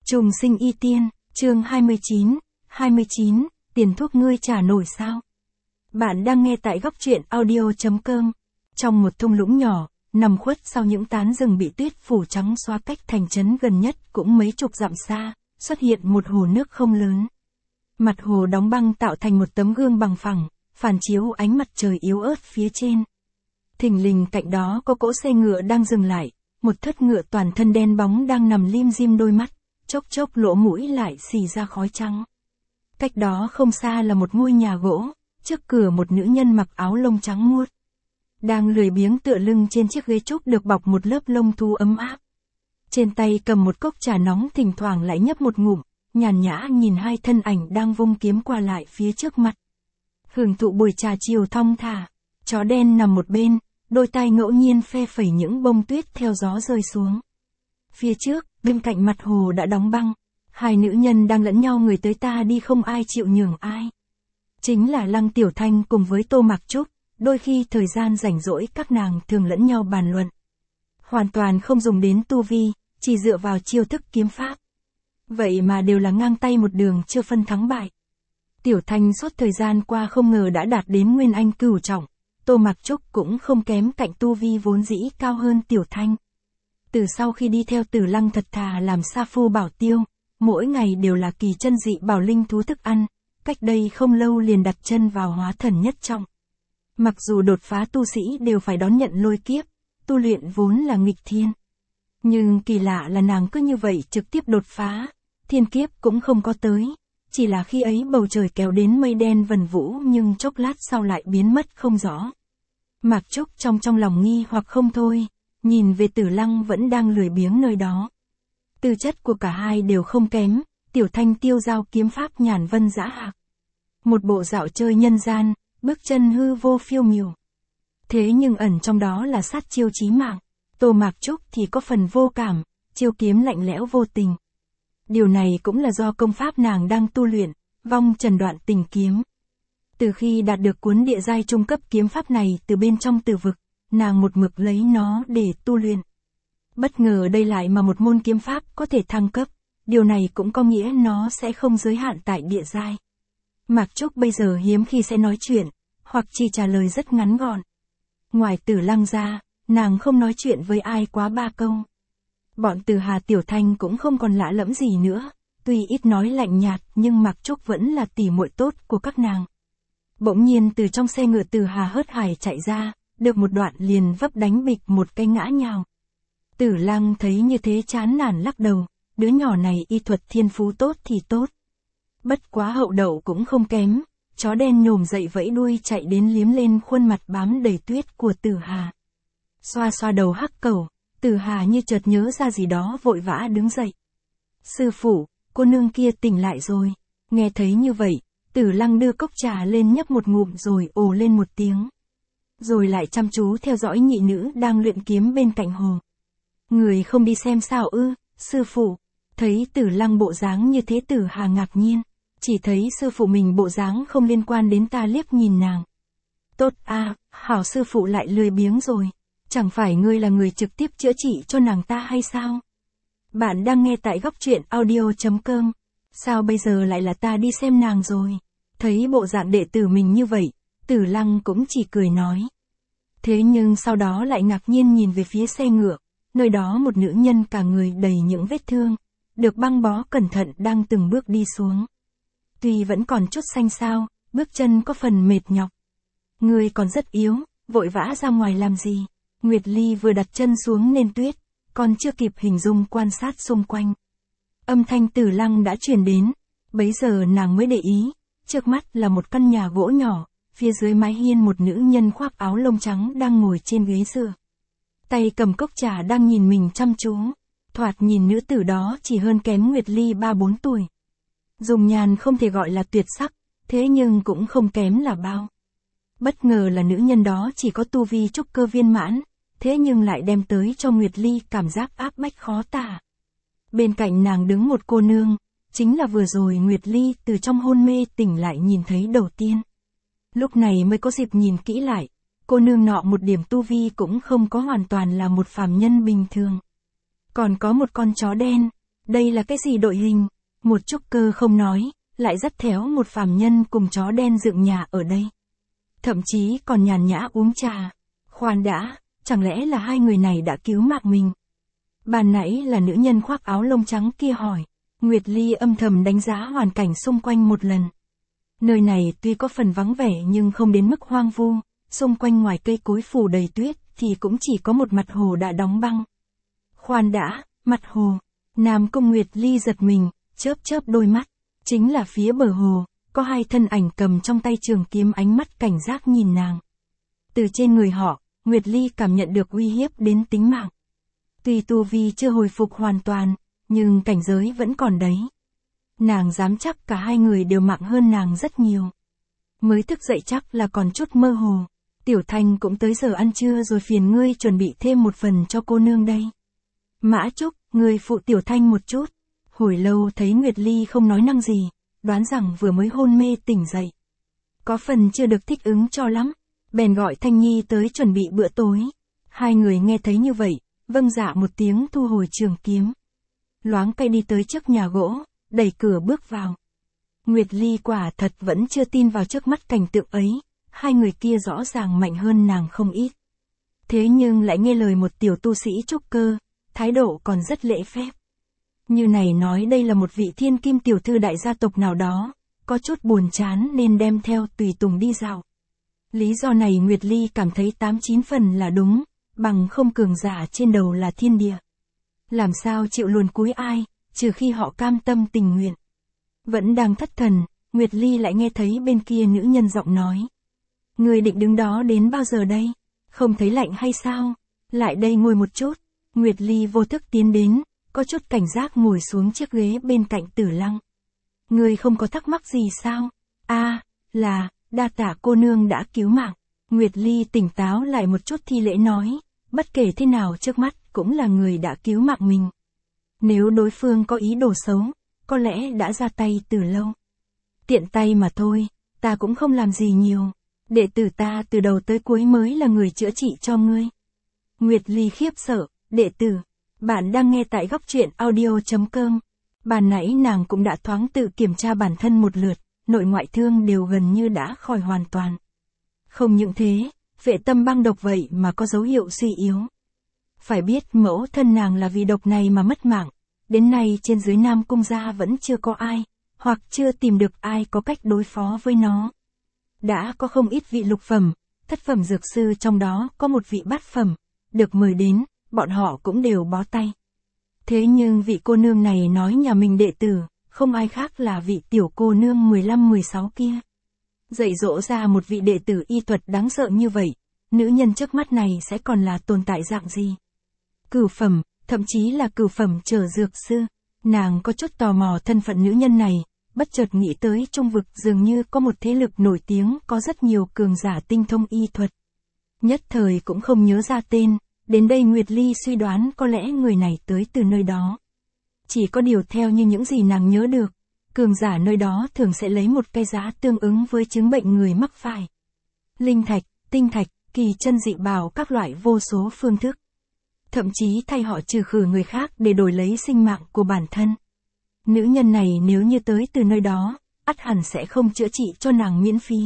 Trùng sinh y tiên, chương 29, tiền thuốc ngươi trả nổi sao? Bạn đang nghe tại góc truyện audio.com. Trong một thung lũng nhỏ, nằm khuất sau những tán rừng bị tuyết phủ trắng xóa cách thành trấn gần nhất cũng mấy chục dặm xa, xuất hiện một hồ nước không lớn. Mặt hồ đóng băng tạo thành một tấm gương bằng phẳng, phản chiếu ánh mặt trời yếu ớt phía trên. Thình lình cạnh đó có cỗ xe ngựa đang dừng lại, một thất ngựa toàn thân đen bóng đang nằm lim dim đôi mắt, chốc chốc lỗ mũi lại xì ra khói trắng. Cách đó không xa là một ngôi nhà gỗ, trước cửa một nữ nhân mặc áo lông trắng muốt, đang lười biếng tựa lưng trên chiếc ghế trúc được bọc một lớp lông thú ấm áp. Trên tay cầm một cốc trà nóng, thỉnh thoảng lại nhấp một ngụm, nhàn nhã nhìn hai thân ảnh đang vung kiếm qua lại phía trước mặt. Hưởng thụ buổi trà chiều thong thả, chó đen nằm một bên, đôi tai ngẫu nhiên phe phẩy những bông tuyết theo gió rơi xuống. Phía trước, bên cạnh mặt hồ đã đóng băng, hai nữ nhân đang lẫn nhau người tới ta đi không ai chịu nhường ai. Chính là Lăng Tiểu Thanh cùng với Tô Mạc Trúc, đôi khi thời gian rảnh rỗi các nàng thường lẫn nhau bàn luận. Hoàn toàn không dùng đến tu vi, chỉ dựa vào chiêu thức kiếm pháp. Vậy mà đều là ngang tay một đường chưa phân thắng bại. Tiểu Thanh suốt thời gian qua không ngờ đã đạt đến Nguyên Anh cửu trọng, Tô Mạc Trúc cũng không kém cạnh tu vi vốn dĩ cao hơn Tiểu Thanh. Từ sau khi đi theo Tử Lăng thật thà làm sa phu bảo tiêu, mỗi ngày đều là kỳ chân dị bảo linh thú thức ăn, cách đây không lâu liền đặt chân vào hóa thần nhất trọng. Mặc dù đột phá tu sĩ đều phải đón nhận lôi kiếp, tu luyện vốn là nghịch thiên. Nhưng kỳ lạ là nàng cứ như vậy trực tiếp đột phá, thiên kiếp cũng không có tới, chỉ là khi ấy bầu trời kéo đến mây đen vần vũ nhưng chốc lát sau lại biến mất không rõ. Mạc Trúc trong lòng nghi hoặc không thôi, nhìn về Tử Lăng vẫn đang lười biếng nơi đó. Tư chất của cả hai đều không kém, Tiểu Thanh tiêu dao kiếm pháp nhàn vân dã hạc. Một bộ dạo chơi nhân gian, bước chân hư vô phiêu miểu. Thế nhưng ẩn trong đó là sát chiêu chí mạng, Tô Mạc Trúc thì có phần vô cảm, chiêu kiếm lạnh lẽo vô tình. Điều này cũng là do công pháp nàng đang tu luyện, vong trần đoạn tình kiếm. Từ khi đạt được cuốn địa giai trung cấp kiếm pháp này từ bên trong tử vực, nàng một mực lấy nó để tu luyện. Bất ngờ đây lại mà một môn kiếm pháp có thể thăng cấp, điều này cũng có nghĩa nó sẽ không giới hạn tại địa giai. Mạc Trúc bây giờ hiếm khi sẽ nói chuyện, hoặc chỉ trả lời rất ngắn gọn. Ngoài Tử Lăng ra, nàng không nói chuyện với ai quá 3 câu. Bọn Từ Hà Tiểu Thanh cũng không còn lạ lẫm gì nữa, tuy ít nói lạnh nhạt nhưng Mạc Trúc vẫn là tỉ muội tốt của các nàng. Bỗng nhiên từ trong xe ngựa Từ Hà hớt hải chạy ra, được một đoạn liền vấp đánh bịch một cái ngã nhào. Tử Lăng thấy như thế chán nản lắc đầu, đứa nhỏ này y thuật thiên phú tốt thì tốt. Bất quá hậu đậu cũng không kém, chó đen nhổm dậy vẫy đuôi chạy đến liếm lên khuôn mặt bám đầy tuyết của Tử Hà. Xoa xoa đầu hắc cẩu, Tử Hà như chợt nhớ ra gì đó vội vã đứng dậy. Sư phụ, cô nương kia tỉnh lại rồi. Nghe thấy như vậy, Tử Lăng đưa cốc trà lên nhấp một ngụm rồi ồ lên một tiếng. Rồi lại chăm chú theo dõi nhị nữ đang luyện kiếm bên cạnh hồ. Người không đi xem sao ư, sư phụ. Thấy Tử Lăng bộ dáng như thế Tử Hà ngạc nhiên. Chỉ thấy sư phụ mình bộ dáng không liên quan đến ta liếc nhìn nàng. Tốt a, hảo sư phụ lại lười biếng rồi. Chẳng phải ngươi là người trực tiếp chữa trị cho nàng ta hay sao? Bạn đang nghe tại góc truyện audio.com. Sao bây giờ lại là ta đi xem nàng rồi? Thấy bộ dạng đệ tử mình như vậy, Tử Lăng cũng chỉ cười nói. Thế nhưng sau đó lại ngạc nhiên nhìn về phía xe ngựa, nơi đó một nữ nhân cả người đầy những vết thương, được băng bó cẩn thận đang từng bước đi xuống. Tuy vẫn còn chút xanh xao, bước chân có phần mệt nhọc. Người còn rất yếu, vội vã ra ngoài làm gì? Nguyệt Ly vừa đặt chân xuống nền tuyết, còn chưa kịp hình dung quan sát xung quanh. Âm thanh Tử Lăng đã truyền đến, bấy giờ nàng mới để ý, trước mắt là một căn nhà gỗ nhỏ, phía dưới mái hiên một nữ nhân khoác áo lông trắng đang ngồi trên ghế dựa. Tay cầm cốc trà đang nhìn mình chăm chú, thoạt nhìn nữ tử đó chỉ hơn kém Nguyệt Ly 3-4 tuổi. Dùng nhàn không thể gọi là tuyệt sắc, thế nhưng cũng không kém là bao. Bất ngờ là nữ nhân đó chỉ có tu vi trúc cơ viên mãn, thế nhưng lại đem tới cho Nguyệt Ly cảm giác áp bách khó tả. Bên cạnh nàng đứng một cô nương, chính là vừa rồi Nguyệt Ly từ trong hôn mê tỉnh lại nhìn thấy đầu tiên. Lúc này mới có dịp nhìn kỹ lại, cô nương nọ một điểm tu vi cũng không có, hoàn toàn là một phàm nhân bình thường. Còn có một con chó đen, đây là cái gì đội hình? Một trúc cơ không nói, lại dắt theo một phàm nhân cùng chó đen dựng nhà ở đây. Thậm chí còn nhàn nhã uống trà. Khoan đã, chẳng lẽ là hai người này đã cứu mạng mình? Ban nãy là nữ nhân khoác áo lông trắng kia hỏi. Nguyệt Ly âm thầm đánh giá hoàn cảnh xung quanh một lần. Nơi này tuy có phần vắng vẻ nhưng không đến mức hoang vu, xung quanh ngoài cây cối phủ đầy tuyết thì cũng chỉ có một mặt hồ đã đóng băng. Khoan đã, mặt hồ. Nam Cung Nguyệt Ly giật mình, chớp chớp đôi mắt. Chính là phía bờ hồ, có hai thân ảnh cầm trong tay trường kiếm ánh mắt cảnh giác nhìn nàng. Từ trên người họ, Nguyệt Ly cảm nhận được uy hiếp đến tính mạng. Tuy tu vi chưa hồi phục hoàn toàn, nhưng cảnh giới vẫn còn đấy. Nàng dám chắc cả hai người đều mạnh hơn nàng rất nhiều. Mới thức dậy chắc là còn chút mơ hồ. Tiểu Thanh cũng tới giờ ăn trưa rồi, phiền ngươi chuẩn bị thêm một phần cho cô nương đây. Mã Trúc, ngươi phụ Tiểu Thanh một chút. Hồi lâu thấy Nguyệt Ly không nói năng gì, đoán rằng vừa mới hôn mê tỉnh dậy. Có phần chưa được thích ứng cho lắm, bèn gọi Thanh Nhi tới chuẩn bị bữa tối. Hai người nghe thấy như vậy, vâng dạ một tiếng thu hồi trường kiếm. Loáng cây đi tới trước nhà gỗ, đẩy cửa bước vào. Nguyệt Ly quả thật vẫn chưa tin vào trước mắt cảnh tượng ấy, hai người kia rõ ràng mạnh hơn nàng không ít. Thế nhưng lại nghe lời một tiểu tu sĩ trúc cơ, thái độ còn rất lễ phép. Như này nói đây là một vị thiên kim tiểu thư đại gia tộc nào đó, có chút buồn chán nên đem theo tùy tùng đi dạo. Lý do này Nguyệt Ly cảm thấy 8-9 phần là đúng, bằng không cường giả trên đầu là thiên địa. Làm sao chịu luồn cúi ai, trừ khi họ cam tâm tình nguyện. Vẫn đang thất thần, Nguyệt Ly lại nghe thấy bên kia nữ nhân giọng nói. Người định đứng đó đến bao giờ đây? Không thấy lạnh hay sao? Lại đây ngồi một chút. Nguyệt Ly vô thức tiến đến, có chút cảnh giác ngồi xuống chiếc ghế bên cạnh Tử Lăng. Người không có thắc mắc gì sao? Đa tạ cô nương đã cứu mạng. Nguyệt Ly tỉnh táo lại một chút thi lễ nói, bất kể thế nào trước mắt cũng là người đã cứu mạng mình. Nếu đối phương có ý đồ xấu, có lẽ đã ra tay từ lâu. Tiện tay mà thôi, ta cũng không làm gì nhiều. Đệ tử ta từ đầu tới cuối mới là người chữa trị cho ngươi. Nguyệt Ly khiếp sợ, đệ tử. Bạn đang nghe tại góc truyện audio.com. Ban nãy nàng cũng đã thoáng tự kiểm tra bản thân một lượt, nội ngoại thương đều gần như đã khỏi hoàn toàn. Không những thế, vệ tâm băng độc vậy mà có dấu hiệu suy yếu. Phải biết mẫu thân nàng là vì độc này mà mất mạng, đến nay trên dưới Nam Cung gia vẫn chưa có ai, hoặc chưa tìm được ai có cách đối phó với nó. Đã có không ít vị lục phẩm, thất phẩm dược sư, trong đó có một vị bát phẩm, được mời đến, bọn họ cũng đều bó tay. Thế nhưng vị cô nương này nói nhà mình đệ tử, không ai khác là vị tiểu cô nương 15-16 kia. Dạy dỗ ra một vị đệ tử y thuật đáng sợ như vậy, nữ nhân trước mắt này sẽ còn là tồn tại dạng gì? Cửu phẩm, thậm chí là cửu phẩm trở dược sư. Nàng có chút tò mò thân phận nữ nhân này, bất chợt nghĩ tới trung vực dường như có một thế lực nổi tiếng có rất nhiều cường giả tinh thông y thuật. Nhất thời cũng không nhớ ra tên, đến đây Nguyệt Ly suy đoán có lẽ người này tới từ nơi đó. Chỉ có điều theo như những gì nàng nhớ được, cường giả nơi đó thường sẽ lấy một cái giá tương ứng với chứng bệnh người mắc phải. Linh thạch, tinh thạch, kỳ chân dị bảo các loại vô số phương thức. Thậm chí thay họ trừ khử người khác để đổi lấy sinh mạng của bản thân. Nữ nhân này nếu như tới từ nơi đó, ắt hẳn sẽ không chữa trị cho nàng miễn phí.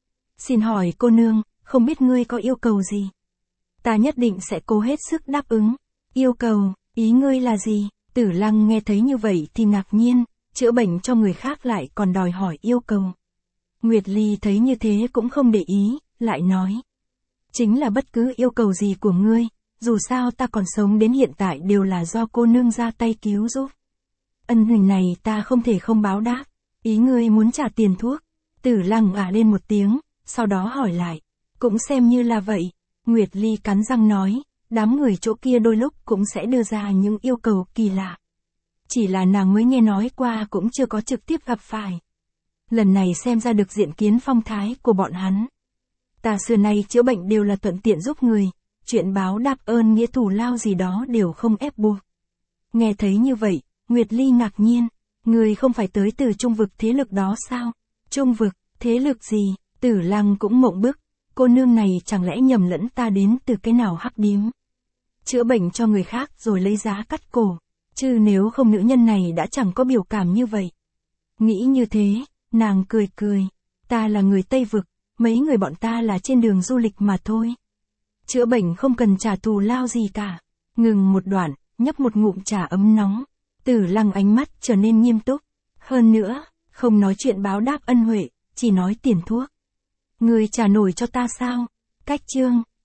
Xin hỏi cô nương, không biết ngươi có yêu cầu gì? Ta nhất định sẽ cố hết sức đáp ứng. Yêu cầu, ý ngươi là gì? Tử Lăng nghe thấy như vậy thì ngạc nhiên, chữa bệnh cho người khác lại còn đòi hỏi yêu cầu. Nguyệt Ly thấy như thế cũng không để ý, lại nói. Chính là bất cứ yêu cầu gì của ngươi, dù sao ta còn sống đến hiện tại đều là do cô nương ra tay cứu giúp. Ân huỳnh này ta không thể không báo đáp. Ý ngươi muốn trả tiền thuốc? Tử Lăng lên một tiếng, sau đó hỏi lại. Cũng xem như là vậy. Nguyệt Ly cắn răng nói, đám người chỗ kia đôi lúc cũng sẽ đưa ra những yêu cầu kỳ lạ. Chỉ là nàng mới nghe nói qua cũng chưa có trực tiếp gặp phải. Lần này xem ra được diện kiến phong thái của bọn hắn. Ta xưa nay chữa bệnh đều là thuận tiện giúp người, chuyện báo đáp ơn nghĩa thù lao gì đó đều không ép buộc. Nghe thấy như vậy, Nguyệt Ly ngạc nhiên, người không phải tới từ trung vực thế lực đó sao? Trung vực, thế lực gì? Tử Lăng cũng mộng bức, cô nương này chẳng lẽ nhầm lẫn ta đến từ cái nào hắc điếm? Chữa bệnh cho người khác rồi lấy giá cắt cổ. Chứ nếu không nữ nhân này đã chẳng có biểu cảm như vậy. Nghĩ như thế, nàng cười cười. Ta là người Tây Vực, mấy người bọn ta là trên đường du lịch mà thôi. Chữa bệnh không cần trả thù lao gì cả. Ngừng một đoạn, nhấp một ngụm trà ấm nóng. Tử Lăng ánh mắt trở nên nghiêm túc. Hơn nữa, không nói chuyện báo đáp ân huệ, chỉ nói tiền thuốc. Ngươi trả nổi cho ta sao? Cách chương